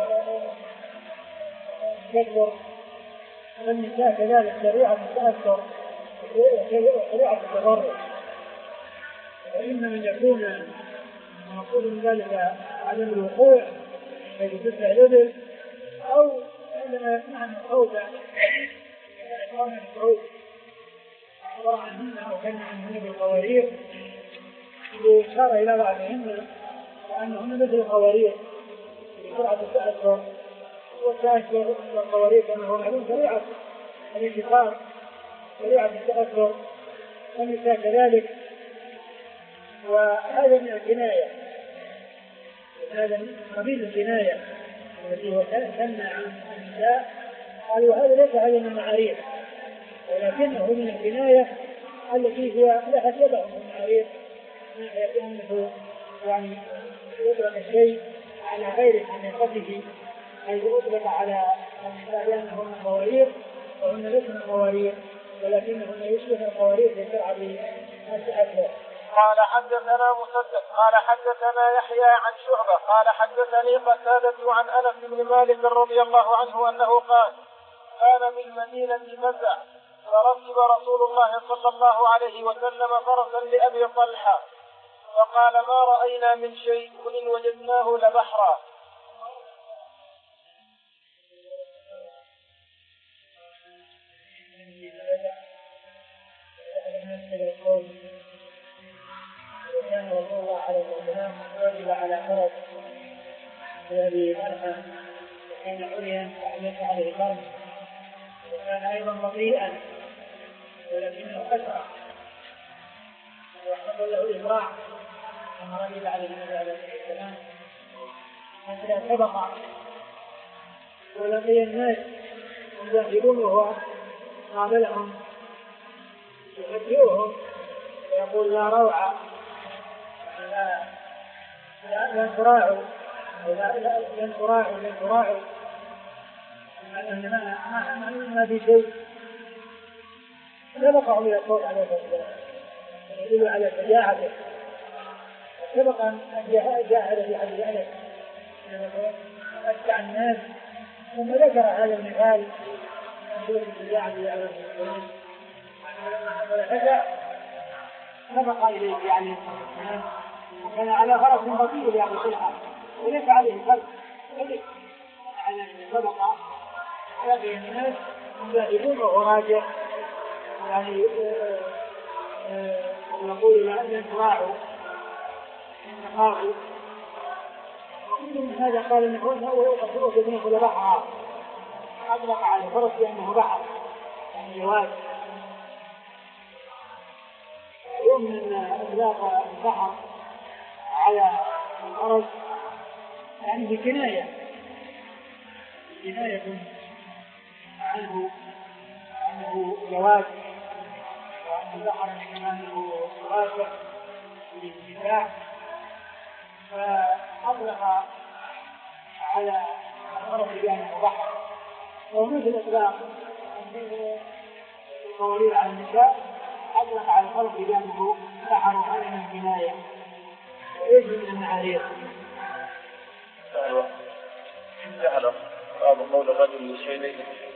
التكسر والنساء كذلك سريعة التأثر وسريعة التضرر. فإن من يكون مقصود من ذلك عدم الوقوع حيث تسرع الإبل أو عندما يسمعن الصوت إخوان الصعود أخبر عنهن أو كان عنهن بالقوارير لإشارة إلى بعضهن وأنهن مثل القوارير بسرعة التأثر والتأثر القوارير كما هو معلوم سريعة الانتقال سريعة التأثر والنساء كذلك. وهذا من الكناية هذا قبيل الكناية التي هو سمى عن النساء قالوا هذا ليس هذا من المعاريف ولكنه من الكناية التي هي لها سبب من المعاريف ما يكون يعني يطلق الشيء على غير حقيقته حيث أطلق على النساء بأنهن قوارير وهن ليسن قوارير ولكنهن يشبه القوارير في سرعة التأثر. قال حدثنا مسدد قال حدثنا يحيى عن شعبة قال حدثني قتادة عن أنس بن مالك رضي الله عنه أنه قال كان بالمدينة فزع فركب رسول الله صلى الله عليه وسلم فرسا لأبي طلحة فقال ما رأينا من شيء وإن وجدناه لبحرا. كان رسول الله عليه وسلم رجل على فرس الذي فرحا وكان عريا وحدث عليه فرس وكان أيضا بطيئا ولكنه أسرع وحصل له إسراع كما رجل عليه النبي عليه السلام حتى سبق ولقي الناس يدخلون وهو قابلهم يهدئهم ويقول لا روعة لا لا تراعوا لا لا تراعوا لا تراعوا ما ما ما في شيء سبق من الصوت عليه الصلاة يدل على شجاعته سبق أن جاهد في حديث أنس أتبع الناس ثم ذكر هذا المثال من الشجاعة عليه الصلاة لما حصل فجأة سبق إليه يعني وكان على فرس بطيء يعني شيئا وليس عليه فرس على سبق هذه الناس مجاهدون وراجع يعني ويقول لأن راعوا خافوا. ومن هذا قال ان هو يوقف هو في كل بحر، اطلق على الفرس بانه بحر يعني جواز. يوم من اطلاق البحر على الفرس يعني بكنايه كنايه عنه انه جواز، وان البحر انه راشد للدفاع، فأطلق على الفرس بأنه بحر. ومثل إطلاق القوانين على النساء أطلق على الفرس بأنه بحر وهذا من الكناية وليس من المعايير. أيوة. بعض قول الرجل للشيء